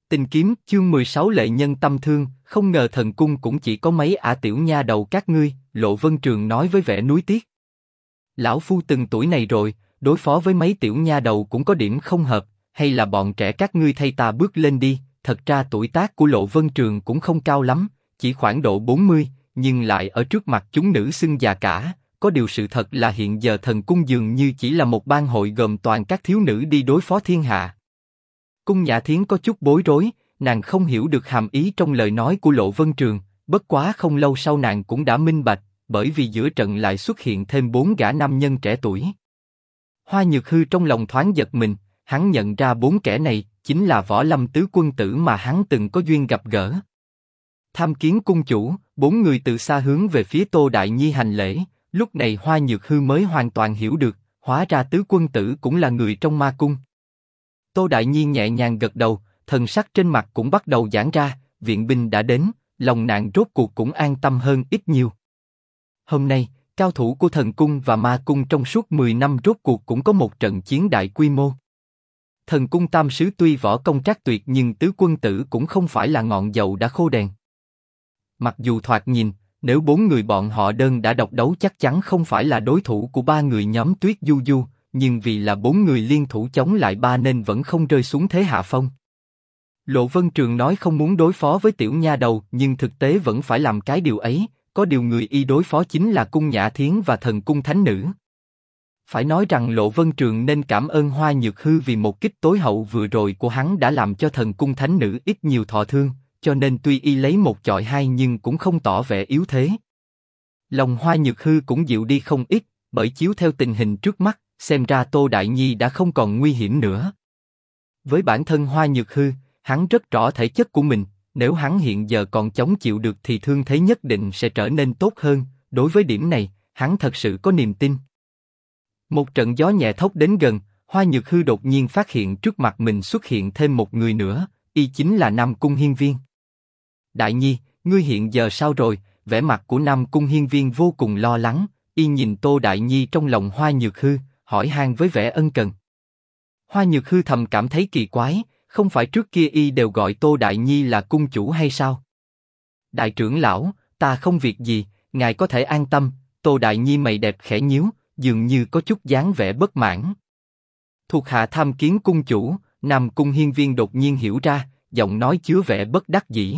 Tình kiếm chương 16 lệ nhân tâm thương, không ngờ thần cung cũng chỉ có mấy ả tiểu nha đầu các ngươi, Lộ Vân Trường nói với vẻ nuối tiếc. Lão phu từng tuổi này rồi, đối phó với mấy tiểu nha đầu cũng có điểm không hợp, hay là bọn trẻ các ngươi thay ta bước lên đi. Thật ra tuổi tác của Lộ Vân Trường cũng không cao lắm, chỉ khoảng độ 40, nhưng lại ở trước mặt chúng nữ xưng già cả. Có điều sự thật là hiện giờ thần cung dường như chỉ là một bang hội gồm toàn các thiếu nữ đi đối phó thiên hạ. Cung Nhã Thiến có chút bối rối, nàng không hiểu được hàm ý trong lời nói của Lộ Vân Trường, bất quá không lâu sau nàng cũng đã minh bạch, bởi vì giữa trận lại xuất hiện thêm 4 gã nam nhân trẻ tuổi. Hoa Nhược Hư trong lòng thoáng giật mình, hắn nhận ra 4 kẻ này chính là Võ Lâm tứ quân tử mà hắn từng có duyên gặp gỡ. Tham kiến cung chủ, 4 người từ xa hướng về phía Tô Đại Nhi hành lễ. Lúc này Hoa Nhược Hư mới hoàn toàn hiểu được, hóa ra tứ quân tử cũng là người trong ma cung. Tô Đại Nhi nhẹ nhàng gật đầu, thần sắc trên mặt cũng bắt đầu giãn ra, viện binh đã đến, lòng nàng rốt cuộc cũng an tâm hơn ít nhiều. Hôm nay, cao thủ của thần cung và ma cung trong suốt 10 năm rốt cuộc cũng có một trận chiến đại quy mô. Thần cung tam sứ tuy võ công trác tuyệt nhưng tứ quân tử cũng không phải là ngọn dầu đã khô đèn. Mặc dù thoạt nhìn, nếu 4 người bọn họ đơn đã độc đấu chắc chắn không phải là đối thủ của 3 người nhóm Tuyết Du Du, nhưng vì là 4 người liên thủ chống lại 3 nên vẫn không rơi xuống thế hạ phong. Lộ Vân Trường nói không muốn đối phó với tiểu nha đầu, nhưng thực tế vẫn phải làm cái điều ấy. Có điều người y đối phó chính là Cung Nhã Thiến và thần cung thánh nữ. Phải nói rằng Lộ Vân Trường nên cảm ơn Hoa Nhược Hư vì một kích tối hậu vừa rồi của hắn đã làm cho thần cung thánh nữ ít nhiều thọ thương, cho nên tuy y lấy 1 chọi 2 nhưng cũng không tỏ vẻ yếu thế. Lòng Hoa Nhược Hư cũng dịu đi không ít, bởi chiếu theo tình hình trước mắt, xem ra Tô Đại Nhi đã không còn nguy hiểm nữa. Với bản thân Hoa Nhược Hư, hắn rất rõ thể chất của mình, nếu hắn hiện giờ còn chống chịu được thì thương thế nhất định sẽ trở nên tốt hơn, đối với điểm này, hắn thật sự có niềm tin. Một trận gió nhẹ thốc đến gần, Hoa Nhược Hư đột nhiên phát hiện trước mặt mình xuất hiện thêm một người nữa, y chính là Nam Cung Hiên Viên. Đại Nhi, ngươi hiện giờ sao rồi? Vẻ mặt của Nam Cung Hiên Viên vô cùng lo lắng, y nhìn Tô Đại Nhi trong lòng Hoa Nhược Hư, hỏi han với vẻ ân cần. Hoa Nhược Hư thầm cảm thấy kỳ quái, không phải trước kia y đều gọi Tô Đại Nhi là cung chủ hay sao? Đại trưởng lão, ta không việc gì, ngài có thể an tâm. Tô Đại Nhi mày đẹp khẽ nhíu, dường như có chút dáng vẻ bất mãn. Thuộc hạ tham kiến cung chủ. Nam Cung Hiên Viên đột nhiên hiểu ra, giọng nói chứa vẻ bất đắc dĩ.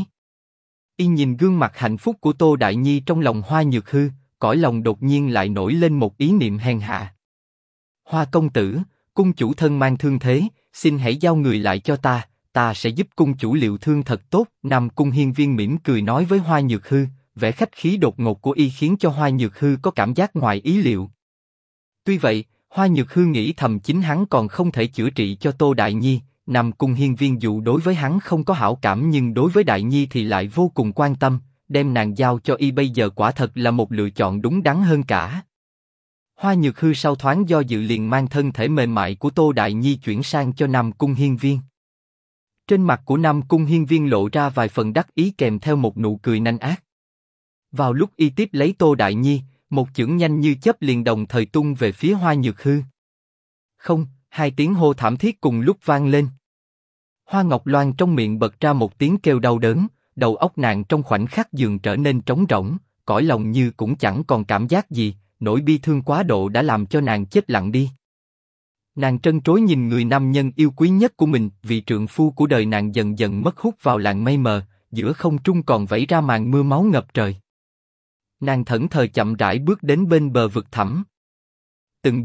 Y nhìn gương mặt hạnh phúc của Tô Đại Nhi trong lòng Hoa Nhược Hư, cõi lòng đột nhiên lại nổi lên một ý niệm hèn hạ. Hoa công tử, cung chủ thân mang thương thế, xin hãy giao người lại cho ta sẽ giúp cung chủ liệu thương thật tốt. Nam Cung Hiên Viên mỉm cười nói với Hoa Nhược Hư, vẻ khách khí đột ngột của y khiến cho Hoa Nhược Hư có cảm giác ngoài ý liệu. Tuy vậy, Hoa Nhược Hư nghĩ thầm chính hắn còn không thể chữa trị cho Tô Đại Nhi. Nam Cung Hiên Viên dù đối với hắn không có hảo cảm nhưng đối với Đại Nhi thì lại vô cùng quan tâm, đem nàng giao cho y bây giờ quả thật là một lựa chọn đúng đắn hơn cả. Hoa Nhược Hư sau thoáng do dự liền mang thân thể mềm mại của Tô Đại Nhi chuyển sang cho Nam Cung Hiên Viên. Trên mặt của Nam Cung Hiên Viên lộ ra vài phần đắc ý kèm theo một nụ cười nanh ác. Vào lúc y tiếp lấy Tô Đại Nhi, một chưởng nhanh như chớp liền đồng thời tung về phía Hoa Nhược Hư. Không, 2 tiếng hô thảm thiết cùng lúc vang lên. Hoa Ngọc Loan trong miệng bật ra một tiếng kêu đau đớn, đầu óc nàng trong khoảnh khắc dường trở nên trống rỗng, cõi lòng như cũng chẳng còn cảm giác gì, nỗi bi thương quá độ đã làm cho nàng chết lặng đi. Nàng trân trối nhìn người nam nhân yêu quý nhất của mình, vì trượng phu của đời nàng dần dần mất hút vào làn mây mờ, giữa không trung còn vẫy ra màn mưa máu ngập trời. Nàng thẫn thờ chậm rãi bước đến bên bờ vực thẳm. Từng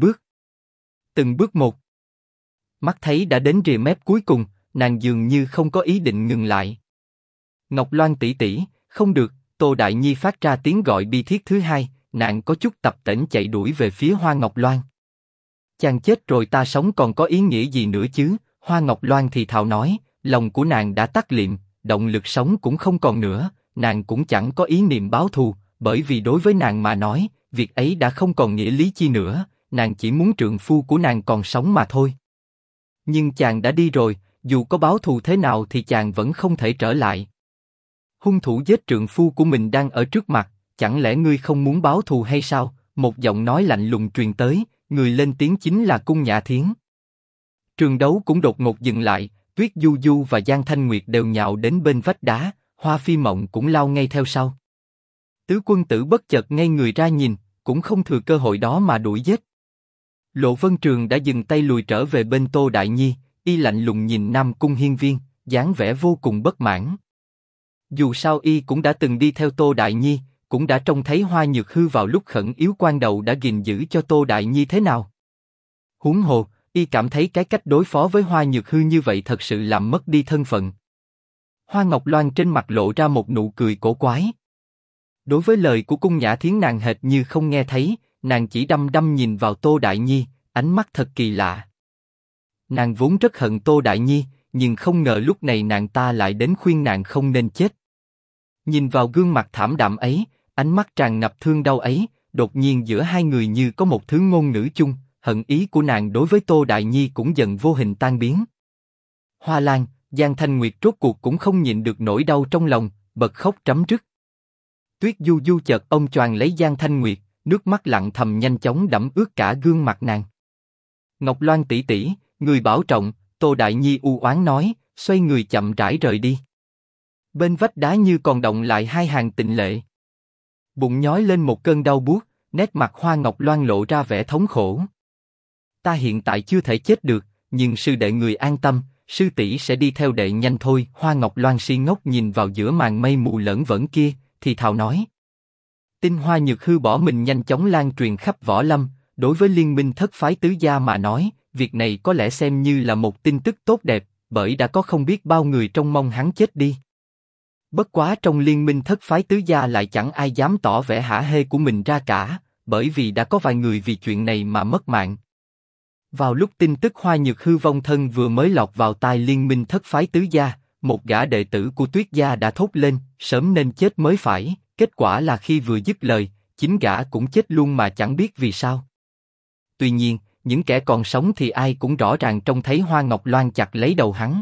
bước một. Mắt thấy đã đến rìa mép cuối cùng, nàng dường như không có ý định ngừng lại. Ngọc Loan tỷ tỷ, không được. Tô Đại Nhi phát ra tiếng gọi bi thiết thứ hai, nàng có chút tập tễnh chạy đuổi về phía Hoa Ngọc Loan. Chàng chết rồi ta sống còn có ý nghĩa gì nữa chứ? Hoa Ngọc Loan thì thào nói, lòng của nàng đã tắt liệm, động lực sống cũng không còn nữa, nàng cũng chẳng có ý niệm báo thù, bởi vì đối với nàng mà nói, việc ấy đã không còn nghĩa lý chi nữa, nàng chỉ muốn trượng phu của nàng còn sống mà thôi. Nhưng chàng đã đi rồi, dù có báo thù thế nào thì chàng vẫn không thể trở lại. Hung thủ giết trượng phu của mình đang ở trước mặt, chẳng lẽ ngươi không muốn báo thù hay sao? Một giọng nói lạnh lùng truyền tới, người lên tiếng chính là Cung Nhã Thiến. Trường đấu cũng đột ngột dừng lại, Tuyết Du Du và Giang Thanh Nguyệt đều nhào đến bên vách đá, Hoa Phi Mộng cũng lao ngay theo sau. Tứ quân tử bất chợt ngay người ra nhìn, cũng không thừa cơ hội đó mà đuổi giết. Lộ Vân Trường đã dừng tay lùi trở về bên Tô Đại Nhi, y lạnh lùng nhìn Nam Cung Hiên Viên, dáng vẻ vô cùng bất mãn. Dù sao y cũng đã từng đi theo Tô Đại Nhi, cũng đã trông thấy Hoa Nhược Hư vào lúc khẩn yếu quan đầu đã gìn giữ cho Tô Đại Nhi thế nào. Huống hồ, y cảm thấy cái cách đối phó với Hoa Nhược Hư như vậy thật sự làm mất đi thân phận. Hoa Ngọc Loan trên mặt lộ ra một nụ cười cổ quái. Đối với lời của Cung Nhã Thiến nàng hệt như không nghe thấy, nàng chỉ đăm đăm nhìn vào Tô Đại Nhi, ánh mắt thật kỳ lạ. Nàng vốn rất hận Tô Đại Nhi, nhưng không ngờ lúc này nàng ta lại đến khuyên nàng không nên chết. Nhìn vào gương mặt thảm đạm ấy, ánh mắt tràn ngập thương đau ấy, đột nhiên giữa hai người như có một thứ ngôn ngữ chung, hận ý của nàng đối với Tô Đại Nhi cũng dần vô hình tan biến. Hoa Lan, Giang Thanh Nguyệt rốt cuộc cũng không nhịn được nỗi đau trong lòng, bật khóc rắm rứt. Tuyết Du Du chợt ôm choàng lấy Giang Thanh Nguyệt, nước mắt lặng thầm nhanh chóng đẫm ướt cả gương mặt nàng. Ngọc Loan tỷ tỷ, người bảo trọng, Tô Đại Nhi u oán nói, xoay người chậm rãi rời đi. Bên vách đá như còn động lại hai hàng tịnh lệ. Bụng nhói lên một cơn đau buốt, nét mặt Hoa Ngọc Loan lộ ra vẻ thống khổ. Ta hiện tại chưa thể chết được, nhưng sư đệ người an tâm, sư tỷ sẽ đi theo đệ nhanh thôi. Hoa Ngọc Loan si ngốc nhìn vào giữa màn mây mù lởn vởn kia, thì thào nói. Tin Hoa Nhược Hư bỏ mình nhanh chóng lan truyền khắp võ lâm, đối với liên minh thất phái tứ gia mà nói, việc này có lẽ xem như là một tin tức tốt đẹp, bởi đã có không biết bao người trông mong hắn chết đi. Bất quá trong liên minh thất phái tứ gia lại chẳng ai dám tỏ vẻ hả hê của mình ra cả, bởi vì đã có vài người vì chuyện này mà mất mạng. Vào lúc tin tức Hoa Nhược Hư vong thân vừa mới lọt vào tai liên minh thất phái tứ gia, một gã đệ tử của Tuyết gia đã thốt lên, sớm nên chết mới phải. Kết quả là khi vừa dứt lời, chính gã cũng chết luôn mà chẳng biết vì sao. Tuy nhiên, những kẻ còn sống thì ai cũng rõ ràng trông thấy Hoa Ngọc Loan chặt lấy đầu hắn.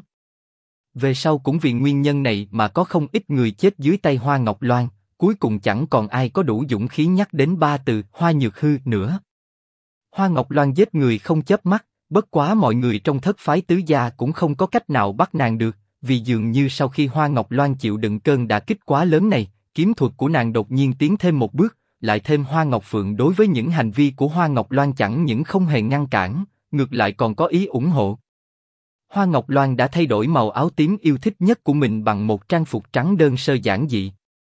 Về sau cũng vì nguyên nhân này mà có không ít người chết dưới tay Hoa Ngọc Loan, cuối cùng chẳng còn ai có đủ dũng khí nhắc đến ba từ Hoa Nhược Hư nữa. Hoa Ngọc Loan giết người không chớp mắt, bất quá mọi người trong thất phái tứ gia cũng không có cách nào bắt nàng được, vì dường như sau khi Hoa Ngọc Loan chịu đựng cơn đả kích quá lớn này, kiếm thuật của nàng đột nhiên tiến thêm một bước, lại thêm Hoa Ngọc Phượng đối với những hành vi của Hoa Ngọc Loan chẳng những không hề ngăn cản, ngược lại còn có ý ủng hộ. Hoa Ngọc Loan đã thay đổi màu áo tím yêu thích nhất của mình bằng một trang phục trắng đơn sơ giản dị.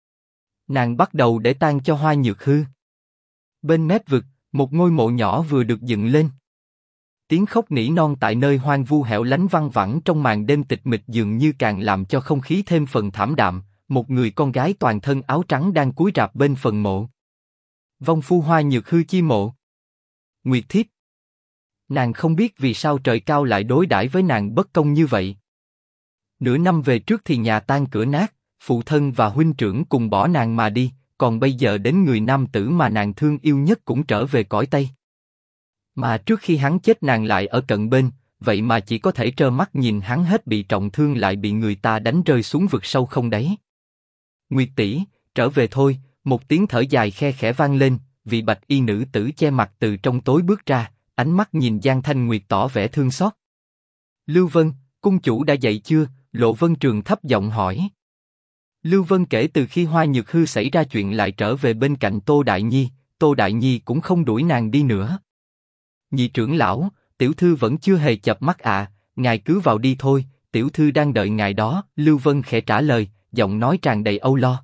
Nàng bắt đầu để tang cho Hoa Nhược Hư. Bên mép vực, một ngôi mộ nhỏ vừa được dựng lên. Tiếng khóc nỉ non tại nơi hoang vu hẻo lánh văng vẳng trong màn đêm tịch mịch dường như càng làm cho không khí thêm phần thảm đạm. Một người con gái toàn thân áo trắng đang cúi rạp bên phần mộ. Vong phu Hoa Nhược Hư chi mộ. Nguyệt thiếp. Nàng không biết vì sao trời cao lại đối đãi với nàng bất công như vậy. Nửa năm về trước thì nhà tan cửa nát, phụ thân và huynh trưởng cùng bỏ nàng mà đi, còn bây giờ đến người nam tử mà nàng thương yêu nhất cũng trở về cõi Tây. Mà trước khi hắn chết nàng lại ở cận bên, vậy mà chỉ có thể trơ mắt nhìn hắn hết bị trọng thương lại bị người ta đánh rơi xuống vực sâu không đáy. Nguyệt tỷ, trở về thôi. Một tiếng thở dài khe khẽ vang lên, vị bạch y nữ tử che mặt từ trong tối bước ra, ánh mắt nhìn Giang Thanh Nguyệt tỏ vẻ thương xót. Lưu Vân, cung chủ đã dậy chưa? Lộ Vân Trường thấp giọng hỏi. Lưu Vân kể từ khi Hoa Nhược Hư xảy ra chuyện lại trở về bên cạnh Tô Đại Nhi, Tô Đại Nhi cũng không đuổi nàng đi nữa. Nhị trưởng lão, tiểu thư vẫn chưa hề chợp mắt à, ngài cứ vào đi thôi, tiểu thư đang đợi ngài đó. Lưu Vân khẽ trả lời, giọng nói tràn đầy âu lo.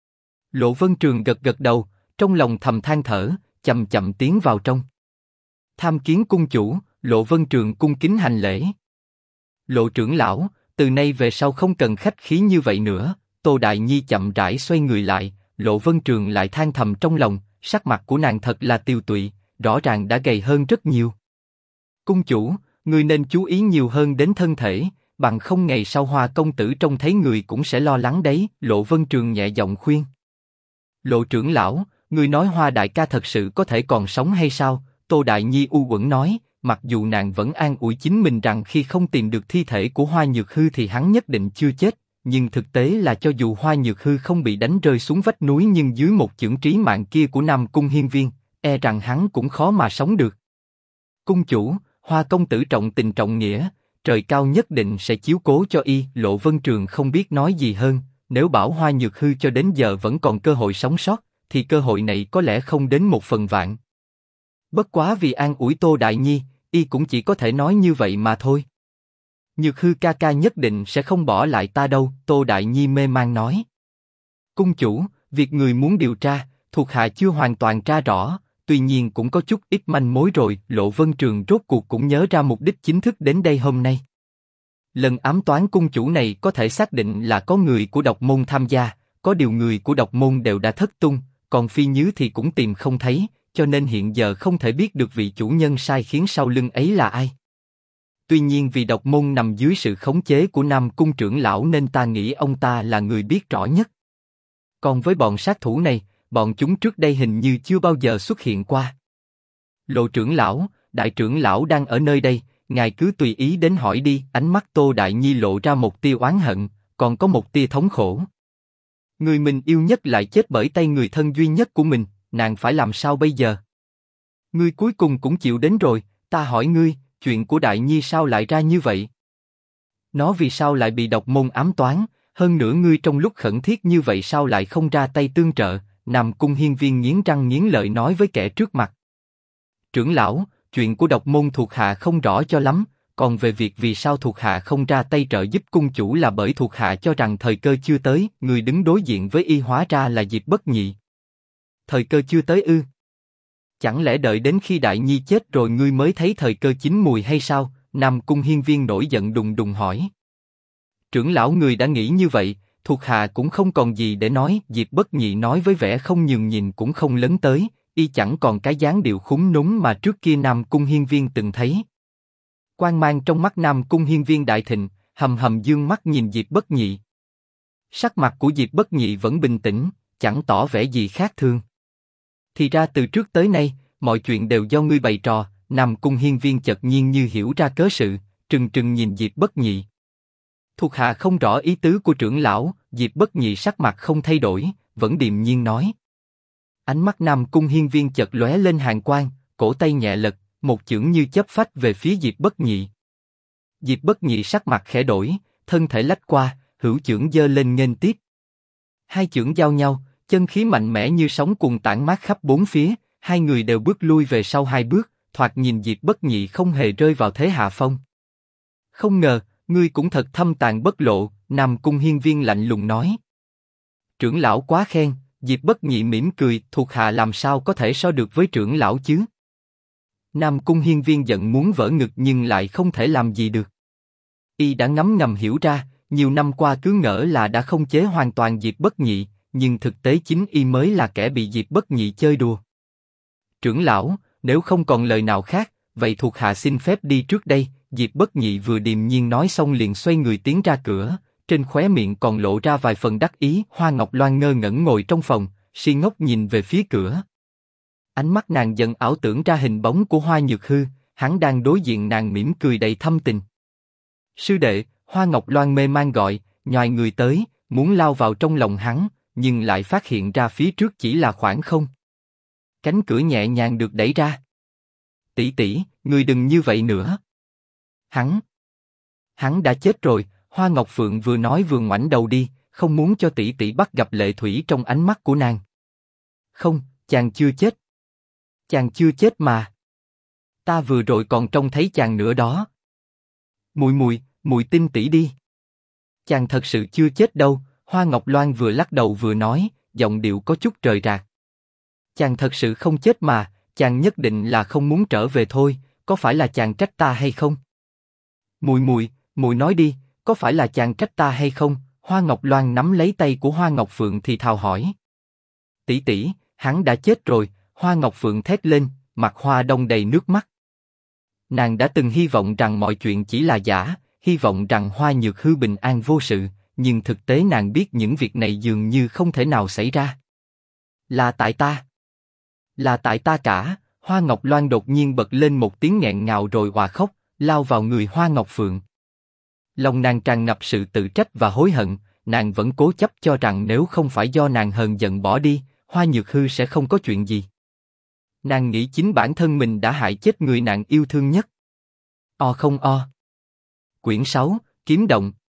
Lộ Vân Trường gật gật đầu, trong lòng thầm than thở, chậm chậm tiến vào trong. Tham kiến cung chủ. Lộ Vân Trường cung kính hành lễ. Lộ trưởng lão, từ nay về sau không cần khách khí như vậy nữa. Tô Đại Nhi chậm rãi xoay người lại, Lộ Vân Trường lại than thầm trong lòng, sắc mặt của nàng thật là tiêu tụy, rõ ràng đã gầy hơn rất nhiều. Cung chủ, người nên chú ý nhiều hơn đến thân thể, bằng không ngày sau Hoa công tử trông thấy người cũng sẽ lo lắng đấy. Lộ Vân Trường nhẹ giọng khuyên. Lộ trưởng lão, người nói Hoa đại ca thật sự có thể còn sống hay sao? Tô Đại Nhi u uẩn nói, mặc dù nàng vẫn an ủi chính mình rằng khi không tìm được thi thể của Hoa Nhược Hư thì hắn nhất định chưa chết, nhưng thực tế là cho dù Hoa Nhược Hư không bị đánh rơi xuống vách núi nhưng dưới một chưởng trí mạng kia của Nam Cung Hiên Viên, e rằng hắn cũng khó mà sống được. Cung chủ, Hoa công tử trọng tình trọng nghĩa, trời cao nhất định sẽ chiếu cố cho y. Lộ Vân Trường không biết nói gì hơn, nếu bảo Hoa Nhược Hư cho đến giờ vẫn còn cơ hội sống sót, thì cơ hội này có lẽ không đến 1/10000. Bất quá vì an ủi Tô Đại Nhi, y cũng chỉ có thể nói như vậy mà thôi. Nhược Hư ca ca nhất định sẽ không bỏ lại ta đâu, Tô Đại Nhi mê man nói. Cung chủ, việc người muốn điều tra, thuộc hạ chưa hoàn toàn tra rõ, tuy nhiên cũng có chút ít manh mối rồi. Lộ Vân Trường rốt cuộc cũng nhớ ra mục đích chính thức đến đây hôm nay. Lần ám toán cung chủ này có thể xác định là có người của độc môn tham gia, có điều người của độc môn đều đã thất tung, còn Phi Nhứ thì cũng tìm không thấy, cho nên hiện giờ không thể biết được vị chủ nhân sai khiến sau lưng ấy là ai. Tuy nhiên vì độc môn nằm dưới sự khống chế của Nam Cung trưởng lão nên ta nghĩ ông ta là người biết rõ nhất. Còn với bọn sát thủ này, bọn chúng trước đây hình như chưa bao giờ xuất hiện qua. Lộ trưởng lão, đại trưởng lão đang ở nơi đây, ngài cứ tùy ý đến hỏi đi. Ánh mắt Tô Đại Nhi lộ ra một tia oán hận, còn có một tia thống khổ. Người mình yêu nhất lại chết bởi tay người thân duy nhất của mình, nàng phải làm sao bây giờ? Ngươi cuối cùng cũng chịu đến rồi, ta hỏi ngươi, chuyện của Đại Nhi sao lại ra như vậy? Nó vì sao lại bị độc môn ám toán? Hơn nữa ngươi trong lúc khẩn thiết như vậy sao lại không ra tay tương trợ? Nam Cung Hiên Viên nghiến răng nghiến lợi nói với kẻ trước mặt. Trưởng lão, chuyện của độc môn thuộc hạ không rõ cho lắm, còn về việc vì sao thuộc hạ không ra tay trợ giúp cung chủ là bởi thuộc hạ cho rằng thời cơ chưa tới. Người đứng đối diện với y hóa ra là Diệp Bất Nhị. Thời cơ chưa tới ư? Chẳng lẽ đợi đến khi Đại Nhi chết rồi ngươi mới thấy thời cơ chín mùi hay sao? Nam Cung Hiên Viên nổi giận đùng đùng hỏi. Trưởng lão người đã nghĩ như vậy, thuộc hạ cũng không còn gì để nói. Diệp Bất Nhị nói với vẻ không nhường nhìn cũng không lấn tới, y chẳng còn cái dáng điệu khúm núm mà trước kia Nam Cung Hiên Viên từng thấy. Quang mang trong mắt Nam Cung Hiên Viên đại thịnh, hầm hầm dương mắt nhìn Diệp Bất Nhị. Sắc mặt của Diệp Bất Nhị vẫn bình tĩnh, chẳng tỏ vẻ gì khác thường. Thì ra từ trước tới nay, mọi chuyện đều do ngươi bày trò. Nam Cung Hiên Viên chợt nhiên như hiểu ra cớ sự, trừng trừng nhìn Diệp Bất Nhị. Thuộc hạ không rõ ý tứ của trưởng lão. Diệp Bất Nhị sắc mặt không thay đổi, vẫn điềm nhiên nói. Ánh mắt Nam Cung Hiên Viên chợt lóe lên hàn quang, cổ tay nhẹ lật, một chưởng như chớp phách về phía Diệp Bất Nhị. Diệp Bất Nhị sắc mặt khẽ đổi, thân thể lách qua, hữu chưởng giơ lên nghênh tiếp. Hai chưởng giao nhau, chân khí mạnh mẽ như sóng cuồn tản mát khắp bốn phía, hai người đều bước lui về sau hai bước, thoạt nhìn Diệp Bất Nhị không hề rơi vào thế hạ phong. Không ngờ, ngươi cũng thật thâm tàn bất lộ, Nam Cung Hiên Viên lạnh lùng nói. Trưởng lão quá khen. Diệp Bất Nhị mỉm cười, thuộc hạ làm sao có thể so được với trưởng lão chứ? Nam Cung Hiên Viên giận muốn vỡ ngực nhưng lại không thể làm gì được. Y đã ngấm ngầm hiểu ra, nhiều năm qua cứ ngỡ là đã không chế hoàn toàn Diệp Bất Nhị, nhưng thực tế chính y mới là kẻ bị Diệp Bất Nhị chơi đùa. Trưởng lão, nếu không còn lời nào khác, vậy thuộc hạ xin phép đi trước đây. Diệp Bất Nhị vừa điềm nhiên nói xong liền xoay người tiến ra cửa, trên khóe miệng còn lộ ra vài phần đắc ý. Hoa Ngọc Loan ngơ ngẩn ngồi trong phòng, si ngốc nhìn về phía cửa. Ánh mắt nàng dần ảo tưởng ra hình bóng của Hoa Nhược Hư, hắn đang đối diện nàng mỉm cười đầy thâm tình. Sư đệ, Hoa Ngọc Loan mê man gọi, nhoài người tới, muốn lao vào trong lòng hắn, nhưng lại phát hiện ra phía trước chỉ là khoảng không. Cánh cửa nhẹ nhàng được đẩy ra. Tỷ tỷ, ngươi đừng như vậy nữa. Hắn đã chết rồi. Hoa Ngọc Phượng vừa nói vừa ngoảnh đầu đi, không muốn cho tỷ tỷ bắt gặp lệ thủy trong ánh mắt của nàng. Không, chàng chưa chết. Chàng chưa chết mà. Ta vừa rồi còn trông thấy chàng nữa đó. Mùi tin tỷ đi. Chàng thật sự chưa chết đâu. Hoa Ngọc Loan vừa lắc đầu vừa nói, giọng điệu có chút rời rạc. Chàng thật sự không chết mà, chàng nhất định là không muốn trở về thôi. Có phải là chàng trách ta hay không? Mùi nói đi, có phải là chàng trách ta hay không? Hoa Ngọc Loan nắm lấy tay của Hoa Ngọc Phượng thì thào hỏi. Tỷ tỷ, hắn đã chết rồi. Hoa Ngọc Phượng thét lên, mặt hoa đông đầy nước mắt. Nàng đã từng hy vọng rằng mọi chuyện chỉ là giả, hy vọng rằng Hoa Nhược Hư bình an vô sự, nhưng thực tế nàng biết những việc này dường như không thể nào xảy ra. Là tại ta. Là tại ta cả. Hoa Ngọc Loan đột nhiên bật lên một tiếng nghẹn ngào rồi òa khóc, lao vào người Hoa Ngọc Phượng. Lòng nàng tràn ngập sự tự trách và hối hận, nàng vẫn cố chấp cho rằng nếu không phải do nàng hờn giận bỏ đi, Hoa Nhược Hư sẽ không có chuyện gì. Nàng nghĩ chính bản thân mình đã hại chết người nàng yêu thương nhất. O không o. Quyển 6, Kiếm động,